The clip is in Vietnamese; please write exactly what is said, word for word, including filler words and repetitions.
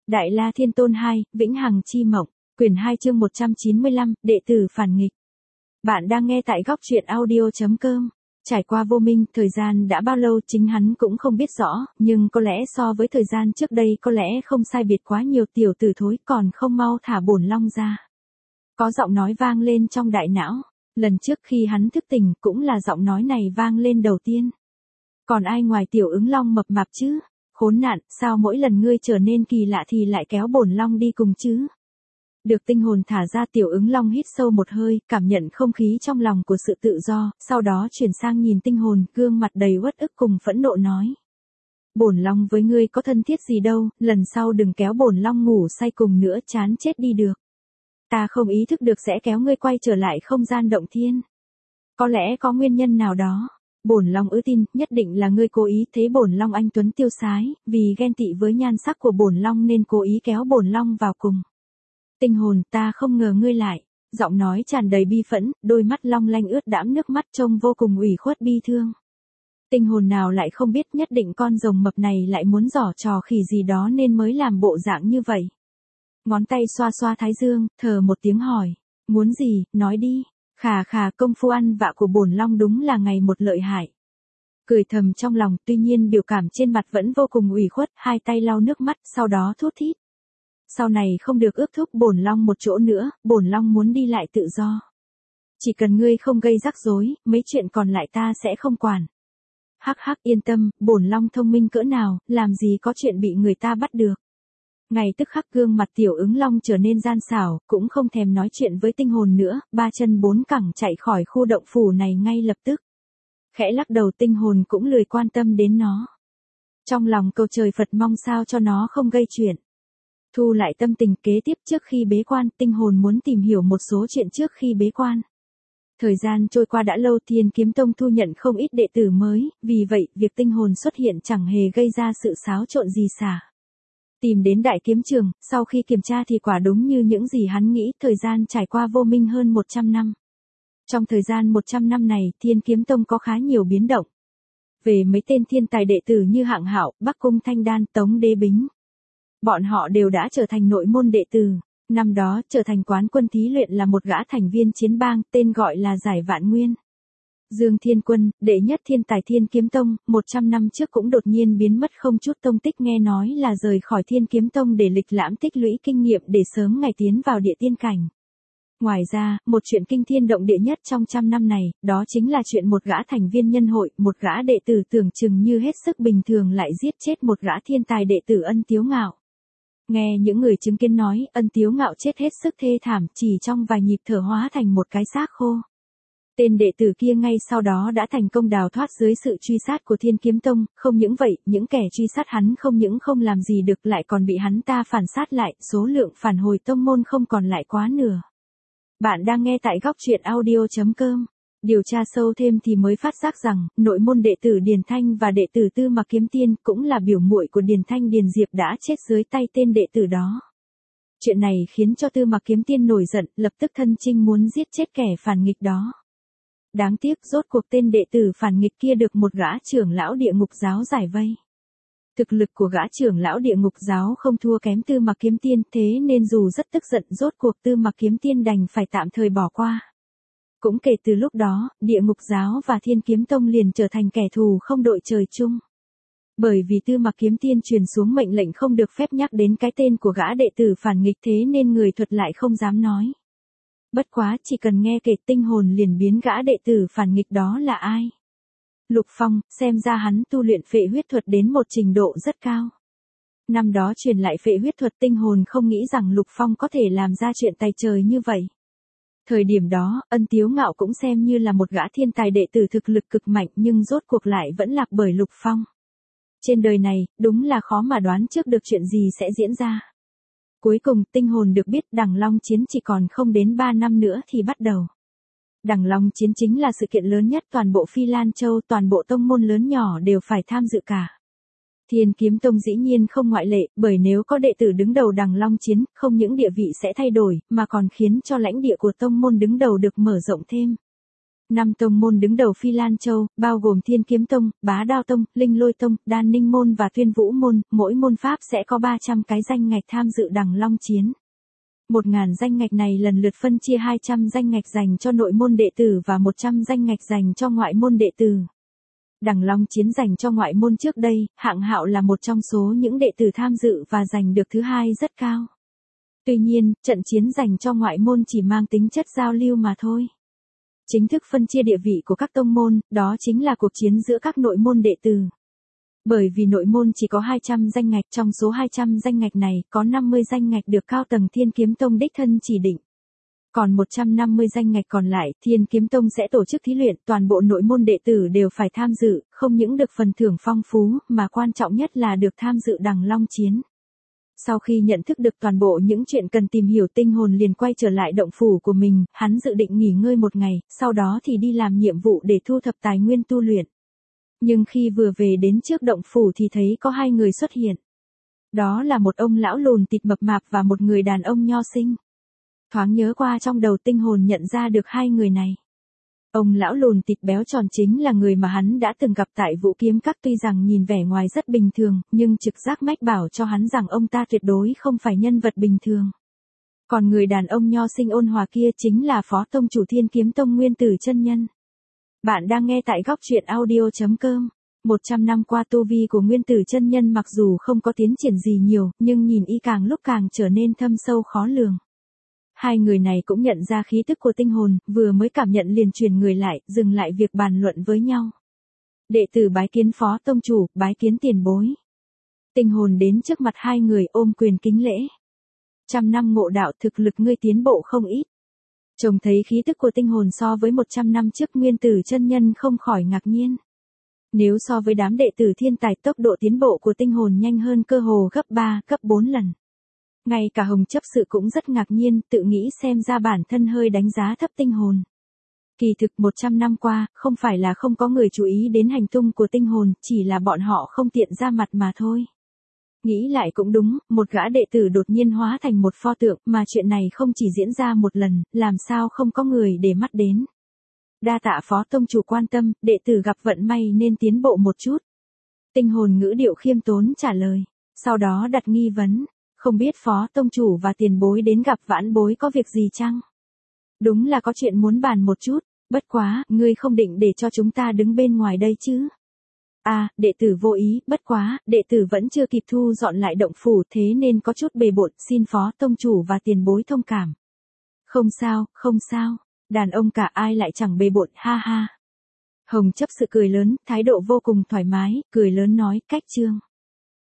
Đại La Thiên Tôn hai, Vĩnh Hằng Chi Mộng, quyển hai chương một trăm chín mươi lăm, đệ tử phản nghịch. Bạn đang nghe tại góc truyện audio.com. Trải qua vô minh, thời gian đã bao lâu chính hắn cũng không biết rõ, nhưng có lẽ so với thời gian trước đây có lẽ không sai biệt quá nhiều. Tiểu tử thối, còn không mau thả bổn long ra. Có giọng nói vang lên trong đại não. Lần trước khi hắn thức tỉnh cũng là giọng nói này vang lên đầu tiên. Còn ai ngoài tiểu ứng long mập mạp chứ? Khốn nạn, sao mỗi lần ngươi trở nên kỳ lạ thì lại kéo bổn long đi cùng chứ? Được tinh hồn thả ra, tiểu ứng long hít sâu một hơi, cảm nhận không khí trong lòng của sự tự do, sau đó chuyển sang nhìn tinh hồn, gương mặt đầy uất ức cùng phẫn nộ nói. Bổn long với ngươi có thân thiết gì đâu, lần sau đừng kéo bổn long ngủ say cùng nữa, chán chết đi được. Ta không ý thức được sẽ kéo ngươi quay trở lại không gian động thiên. Có lẽ có nguyên nhân nào đó. Bổn long ư tin, nhất định là ngươi cố ý. Thấy bổn long anh tuấn tiêu sái, vì ghen tị với nhan sắc của bổn long nên cố ý kéo bổn long vào cùng. Tinh hồn, ta không ngờ ngươi lại. Giọng nói tràn đầy bi phẫn, đôi mắt long lanh ướt đẫm nước mắt trông vô cùng ủy khuất bi thương. Tinh hồn nào lại không biết nhất định con rồng mập này lại muốn giở trò khỉ gì đó nên mới làm bộ dạng như vậy. Ngón tay xoa xoa thái dương, thở một tiếng hỏi. Muốn gì, nói đi. Khà khà, công phu ăn vạ của bổn long đúng là ngày một lợi hại. Cười thầm trong lòng, tuy nhiên biểu cảm trên mặt vẫn vô cùng ủy khuất, hai tay lau nước mắt, sau đó thút thít. Sau này không được ước thúc bổn long một chỗ nữa, bổn long muốn đi lại tự do. Chỉ cần ngươi không gây rắc rối, mấy chuyện còn lại ta sẽ không quản. Hắc hắc, yên tâm, bổn long thông minh cỡ nào, làm gì có chuyện bị người ta bắt được. Ngay tức khắc gương mặt tiểu ứng long trở nên gian xảo, cũng không thèm nói chuyện với tinh hồn nữa, ba chân bốn cẳng chạy khỏi khu động phủ này ngay lập tức. Khẽ lắc đầu, tinh hồn cũng lười quan tâm đến nó. Trong lòng cầu trời Phật mong sao cho nó không gây chuyện. Thu lại tâm tình, kế tiếp trước khi bế quan, tinh hồn muốn tìm hiểu một số chuyện trước khi bế quan. Thời gian trôi qua đã lâu, Thiên Kiếm Tông thu nhận không ít đệ tử mới, vì vậy, việc tinh hồn xuất hiện chẳng hề gây ra sự xáo trộn gì xả. Tìm đến đại kiếm trường, sau khi kiểm tra thì quả đúng như những gì hắn nghĩ, thời gian trải qua vô minh hơn một trăm năm. Trong thời gian một trăm năm này, Thiên Kiếm Tông có khá nhiều biến động. Về mấy tên thiên tài đệ tử như Hạng Hạo, Bắc Cung Thanh Đan, Tống Đế Bính. Bọn họ đều đã trở thành nội môn đệ tử. Năm đó, trở thành quán quân thí luyện là một gã thành viên chiến bang, tên gọi là Giải Vạn Nguyên. Dương Thiên Quân, đệ nhất thiên tài Thiên Kiếm Tông, một trăm năm trước cũng đột nhiên biến mất không chút tông tích, nghe nói là rời khỏi Thiên Kiếm Tông để lịch lãm tích lũy kinh nghiệm để sớm ngày tiến vào địa tiên cảnh. Ngoài ra, một chuyện kinh thiên động địa nhất trong trăm năm này, đó chính là chuyện một gã thành viên nhân hội, một gã đệ tử tưởng chừng như hết sức bình thường lại giết chết một gã thiên tài đệ tử Ân Tiếu Ngạo. Nghe những người chứng kiến nói, Ân Tiếu Ngạo chết hết sức thê thảm, chỉ trong vài nhịp thở hóa thành một cái xác khô. Tên đệ tử kia ngay sau đó đã thành công đào thoát dưới sự truy sát của Thiên Kiếm Tông, không những vậy, những kẻ truy sát hắn không những không làm gì được lại còn bị hắn ta phản sát lại, số lượng phản hồi tông môn không còn lại quá nửa. Bạn đang nghe tại góc truyện audio.com. Điều tra sâu thêm thì mới phát giác rằng, nội môn đệ tử Điền Thanh và đệ tử Tư Mạc Kiếm Tiên cũng là biểu muội của Điền Thanh Điền Diệp đã chết dưới tay tên đệ tử đó. Chuyện này khiến cho Tư Mạc Kiếm Tiên nổi giận, lập tức thân chinh muốn giết chết kẻ phản nghịch đó. Đáng tiếc, rốt cuộc tên đệ tử phản nghịch kia được một gã trưởng lão địa ngục giáo giải vây. Thực lực của gã trưởng lão địa ngục giáo không thua kém Tư Mạc Kiếm Tiên, thế nên dù rất tức giận, rốt cuộc Tư Mạc Kiếm Tiên đành phải tạm thời bỏ qua. Cũng kể từ lúc đó, địa ngục giáo và Thiên Kiếm Tông liền trở thành kẻ thù không đội trời chung. Bởi vì Tư Mạc Kiếm Tiên truyền xuống mệnh lệnh không được phép nhắc đến cái tên của gã đệ tử phản nghịch, thế nên người thuật lại không dám nói. Bất quá, chỉ cần nghe kể tinh hồn liền biến gã đệ tử phản nghịch đó là ai. Lục Phong, xem ra hắn tu luyện phệ huyết thuật đến một trình độ rất cao. Năm đó truyền lại phệ huyết thuật, tinh hồn không nghĩ rằng Lục Phong có thể làm ra chuyện tài trời như vậy. Thời điểm đó, Ân Tiếu Ngạo cũng xem như là một gã thiên tài đệ tử thực lực cực mạnh nhưng rốt cuộc lại vẫn lạc bởi Lục Phong. Trên đời này, đúng là khó mà đoán trước được chuyện gì sẽ diễn ra. Cuối cùng, tinh hồn được biết Đằng Long Chiến chỉ còn không đến ba năm nữa thì bắt đầu. Đằng Long Chiến chính là sự kiện lớn nhất toàn bộ Phi Lan Châu, toàn bộ tông môn lớn nhỏ đều phải tham dự cả. Thiên Kiếm Tông dĩ nhiên không ngoại lệ, bởi nếu có đệ tử đứng đầu Đằng Long Chiến, không những địa vị sẽ thay đổi, mà còn khiến cho lãnh địa của tông môn đứng đầu được mở rộng thêm. Năm tông môn đứng đầu Phi Lan Châu, bao gồm Thiên Kiếm Tông, Bá Đao Tông, Linh Lôi Tông, Đan Ninh Môn và Tuyên Vũ Môn, mỗi môn pháp sẽ có ba trăm cái danh ngạch tham dự Đằng Long Chiến. một nghìn danh ngạch này lần lượt phân chia hai trăm danh ngạch dành cho nội môn đệ tử và một trăm danh ngạch dành cho ngoại môn đệ tử. Đằng Long Chiến dành cho ngoại môn trước đây, Hạng Hạo là một trong số những đệ tử tham dự và giành được thứ hai rất cao. Tuy nhiên, trận chiến dành cho ngoại môn chỉ mang tính chất giao lưu mà thôi. Chính thức phân chia địa vị của các tông môn, đó chính là cuộc chiến giữa các nội môn đệ tử. Bởi vì nội môn chỉ có hai trăm danh ngạch, trong số hai trăm danh ngạch này, có năm mươi danh ngạch được cao tầng Thiên Kiếm Tông đích thân chỉ định. Còn một trăm năm mươi danh ngạch còn lại, Thiên Kiếm Tông sẽ tổ chức thí luyện, toàn bộ nội môn đệ tử đều phải tham dự, không những được phần thưởng phong phú, mà quan trọng nhất là được tham dự Đằng Long Chiến. Sau khi nhận thức được toàn bộ những chuyện cần tìm hiểu, Tinh Hồn liền quay trở lại động phủ của mình, hắn dự định nghỉ ngơi một ngày, sau đó thì đi làm nhiệm vụ để thu thập tài nguyên tu luyện. Nhưng khi vừa về đến trước động phủ thì thấy có hai người xuất hiện. Đó là một ông lão lùn tịt mập mạp và một người đàn ông nho xinh. Thoáng nhớ qua trong đầu, Tinh Hồn nhận ra được hai người này. Ông lão lùn tịt béo tròn chính là người mà hắn đã từng gặp tại Vũ Kiếm Các, tuy rằng nhìn vẻ ngoài rất bình thường, nhưng trực giác mách bảo cho hắn rằng ông ta tuyệt đối không phải nhân vật bình thường. Còn người đàn ông nho xinh ôn hòa kia chính là Phó Tông chủ Thiên Kiếm Tông Nguyên Tử chân nhân. Bạn đang nghe tại góc truyện audio chấm com. một trăm năm qua tu vi của Nguyên Tử chân nhân mặc dù không có tiến triển gì nhiều, nhưng nhìn y càng lúc càng trở nên thâm sâu khó lường. Hai người này cũng nhận ra khí tức của Tinh Hồn, vừa mới cảm nhận liền chuyển người lại, dừng lại việc bàn luận với nhau. Đệ tử bái kiến Phó Tông chủ, bái kiến tiền bối. Tinh Hồn đến trước mặt hai người ôm quyền kính lễ. Trăm năm ngộ đạo, thực lực ngươi tiến bộ không ít. Trông thấy khí tức của Tinh Hồn so với một trăm năm trước, Nguyên Tử chân nhân không khỏi ngạc nhiên. Nếu so với đám đệ tử thiên tài, tốc độ tiến bộ của Tinh Hồn nhanh hơn cơ hồ gấp ba, gấp bốn lần. Ngay cả Hồng chấp sự cũng rất ngạc nhiên, tự nghĩ xem ra bản thân hơi đánh giá thấp Tinh Hồn. Kỳ thực một trăm năm qua, không phải là không có người chú ý đến hành tung của Tinh Hồn, chỉ là bọn họ không tiện ra mặt mà thôi. Nghĩ lại cũng đúng, một gã đệ tử đột nhiên hóa thành một pho tượng, mà chuyện này không chỉ diễn ra một lần, làm sao không có người để mắt đến. Đa tạ Phó Tông chủ quan tâm, đệ tử gặp vận may nên tiến bộ một chút. Tinh Hồn ngữ điệu khiêm tốn trả lời, sau đó đặt nghi vấn, không biết Phó Tông chủ và tiền bối đến gặp vãn bối có việc gì chăng? Đúng là có chuyện muốn bàn một chút, bất quá, ngươi không định để cho chúng ta đứng bên ngoài đây chứ? À, đệ tử vô ý, bất quá, đệ tử vẫn chưa kịp thu dọn lại động phủ, thế nên có chút bề bộn, xin Phó Tông chủ và tiền bối thông cảm. Không sao, không sao, đàn ông cả ai lại chẳng bề bộn, ha ha. Hồng chấp sự cười lớn, thái độ vô cùng thoải mái, cười lớn nói, cách chương.